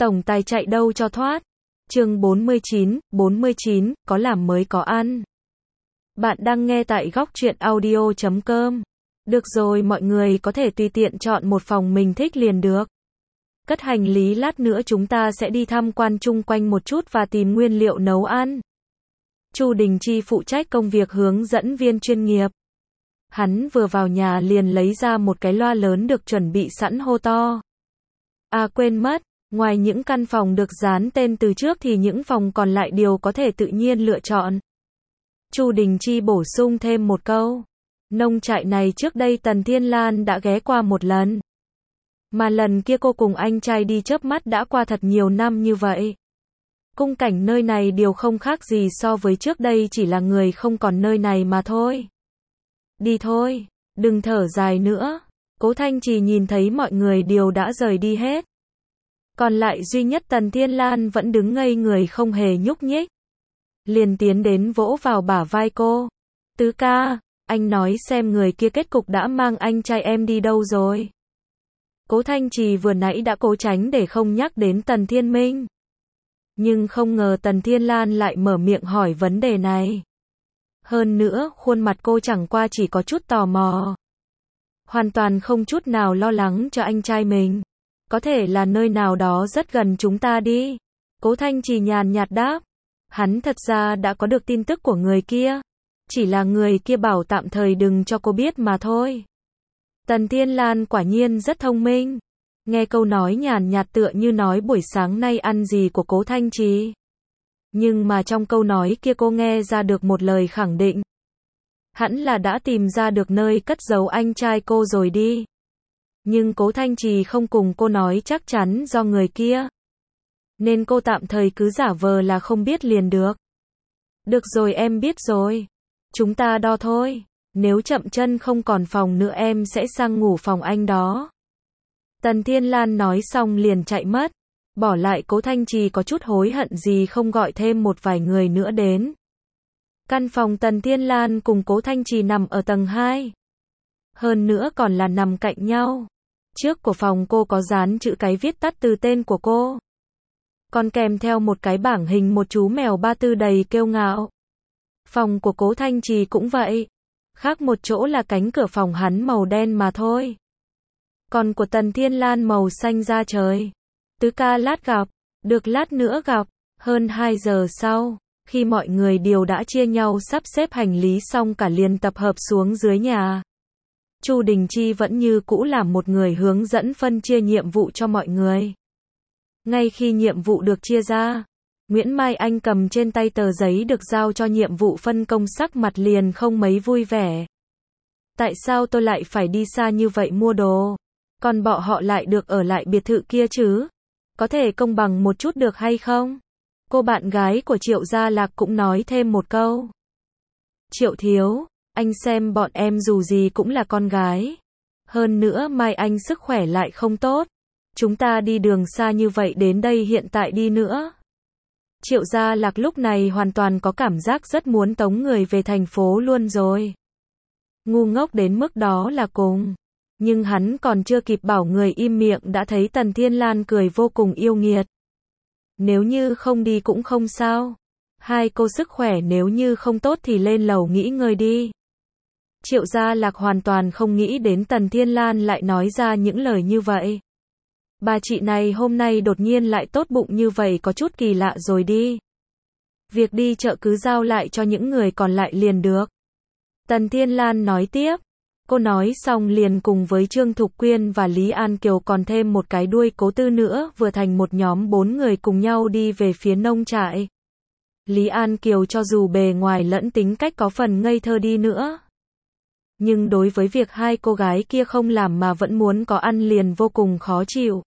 Tổng tài chạy đâu cho thoát. Chương 49, có làm mới có ăn. Bạn đang nghe tại góc truyện audio.com. Được rồi, mọi người có thể tùy tiện chọn một phòng mình thích liền được. Cất hành lý, lát nữa chúng ta sẽ đi tham quan chung quanh một chút và tìm nguyên liệu nấu ăn. Chu Đình Chi phụ trách công việc hướng dẫn viên chuyên nghiệp. Hắn vừa vào nhà liền lấy ra một cái loa lớn được chuẩn bị sẵn hô to. À quên mất, ngoài những căn phòng được dán tên từ trước thì những phòng còn lại đều có thể tự nhiên lựa chọn. Chu Đình Chi bổ sung thêm một câu. Nông trại này trước đây Tần Thiên Lan đã ghé qua một lần. Mà lần kia cô cùng anh trai đi chớp mắt đã qua thật nhiều năm như vậy. Khung cảnh nơi này đều không khác gì so với trước đây, chỉ là người không còn nơi này mà thôi. Đi thôi, đừng thở dài nữa. Cố Thanh Trì nhìn thấy mọi người đều đã rời đi hết. Còn lại duy nhất Tần Thiên Lan vẫn đứng ngây người không hề nhúc nhích. Liền tiến đến vỗ vào bả vai cô. Tứ ca, anh nói xem người kia kết cục đã mang anh trai em đi đâu rồi. Cố Thanh Trì vừa nãy đã cố tránh để không nhắc đến Tần Thiên Minh. Nhưng không ngờ Tần Thiên Lan lại mở miệng hỏi vấn đề này. Hơn nữa, khuôn mặt cô chẳng qua chỉ có chút tò mò. Hoàn toàn không chút nào lo lắng cho anh trai mình. Có thể là nơi nào đó rất gần chúng ta đi. Cố Thanh Trì nhàn nhạt đáp. Hắn thật ra đã có được tin tức của người kia. Chỉ là người kia bảo tạm thời đừng cho cô biết mà thôi. Tần Thiên Lan quả nhiên rất thông minh. Nghe câu nói nhàn nhạt tựa như nói buổi sáng nay ăn gì của Cố Thanh Trì. Nhưng mà trong câu nói kia cô nghe ra được một lời khẳng định. Hẳn là đã tìm ra được nơi cất giấu anh trai cô rồi đi. Nhưng Cố Thanh Trì không cùng cô nói chắc chắn do người kia. Nên cô tạm thời cứ giả vờ là không biết liền được. Được rồi, em biết rồi. Chúng ta đo thôi. Nếu chậm chân không còn phòng nữa em sẽ sang ngủ phòng anh đó. Tần Thiên Lan nói xong liền chạy mất. Bỏ lại Cố Thanh Trì có chút hối hận gì không gọi thêm một vài người nữa đến. Căn phòng Tần Thiên Lan cùng Cố Thanh Trì nằm ở tầng 2. Hơn nữa còn là nằm cạnh nhau. Trước của phòng cô có dán chữ cái viết tắt từ tên của cô. Còn kèm theo một cái bảng hình một chú mèo ba tư đầy kiêu ngạo. Phòng của Cố Thanh Trì cũng vậy. Khác một chỗ là cánh cửa phòng hắn màu đen mà thôi. Còn của Tần Thiên Lan màu xanh da trời. Tứ ca lát gặp. Được, lát nữa gặp. Hơn 2 giờ sau, khi mọi người đều đã chia nhau sắp xếp hành lý xong cả liền tập hợp xuống dưới nhà. Chu Đình Chi vẫn như cũ làm một người hướng dẫn phân chia nhiệm vụ cho mọi người. Ngay khi nhiệm vụ được chia ra, Nguyễn Mai Anh cầm trên tay tờ giấy được giao cho nhiệm vụ phân công sắc mặt liền không mấy vui vẻ. Tại sao tôi lại phải đi xa như vậy mua đồ? Còn bọn họ lại được ở lại biệt thự kia chứ? Có thể công bằng một chút được hay không? Cô bạn gái của Triệu Gia Lạc cũng nói thêm một câu. Triệu thiếu, anh xem bọn em dù gì cũng là con gái. Hơn nữa Mai Anh sức khỏe lại không tốt. Chúng ta đi đường xa như vậy đến đây hiện tại đi nữa. Triệu Gia Lạc lúc này hoàn toàn có cảm giác rất muốn tống người về thành phố luôn rồi. Ngu ngốc đến mức đó là cùng. Nhưng hắn còn chưa kịp bảo người im miệng đã thấy Tần Thiên Lan cười vô cùng yêu nghiệt. Nếu như không đi cũng không sao. Hai cô sức khỏe nếu như không tốt thì lên lầu nghỉ ngơi đi. Triệu Gia Lạc hoàn toàn không nghĩ đến Tần Thiên Lan lại nói ra những lời như vậy. Bà chị này hôm nay đột nhiên lại tốt bụng như vậy có chút kỳ lạ rồi đi. Việc đi chợ cứ giao lại cho những người còn lại liền được. Tần Thiên Lan nói tiếp. Cô nói xong liền cùng với Trương Thục Quyên và Lý An Kiều còn thêm một cái đuôi Cố Tư nữa vừa thành một nhóm 4 người cùng nhau đi về phía nông trại. Lý An Kiều cho dù bề ngoài lẫn tính cách có phần ngây thơ đi nữa. Nhưng đối với việc hai cô gái kia không làm mà vẫn muốn có ăn liền vô cùng khó chịu.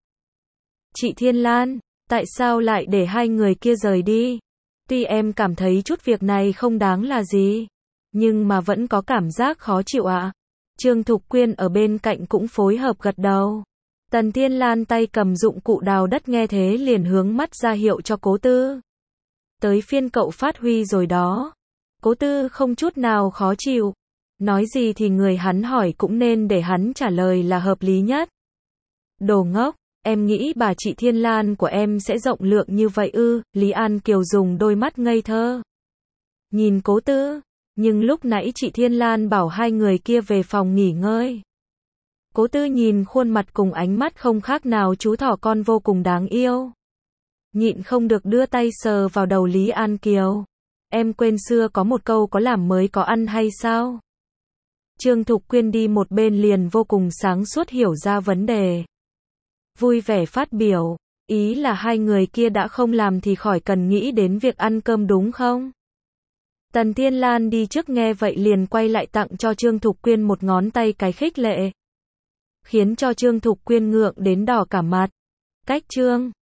Chị Thiên Lan, tại sao lại để hai người kia rời đi? Tuy em cảm thấy chút việc này không đáng là gì, nhưng mà vẫn có cảm giác khó chịu ạ. Trương Thục Quyên ở bên cạnh cũng phối hợp gật đầu. Tần Thiên Lan tay cầm dụng cụ đào đất nghe thế liền hướng mắt ra hiệu cho Cố Tư. Tới phiên cậu phát huy rồi đó. Cố Tư không chút nào khó chịu. Nói gì thì người hắn hỏi cũng nên để hắn trả lời là hợp lý nhất. Đồ ngốc, Em nghĩ bà chị Thiên Lan của em sẽ rộng lượng như vậy ư? Lý An Kiều dùng đôi mắt ngây thơ nhìn Cố Tư, nhưng lúc nãy chị Thiên Lan bảo hai người kia về phòng nghỉ ngơi. Cố Tư nhìn khuôn mặt cùng ánh mắt không khác nào chú thỏ con vô cùng đáng yêu. Nhịn không được đưa tay sờ vào đầu Lý An Kiều. Em quên xưa có một câu có làm mới có ăn hay sao? Trương Thục Quyên đi một bên liền vô cùng sáng suốt hiểu ra vấn đề. Vui vẻ phát biểu, ý là hai người kia đã không làm thì khỏi cần nghĩ đến việc ăn cơm đúng không? Tần Thiên Lan đi trước nghe vậy liền quay lại tặng cho Trương Thục Quyên một ngón tay cái khích lệ. Khiến cho Trương Thục Quyên ngượng đến đỏ cả mặt. Cách Trương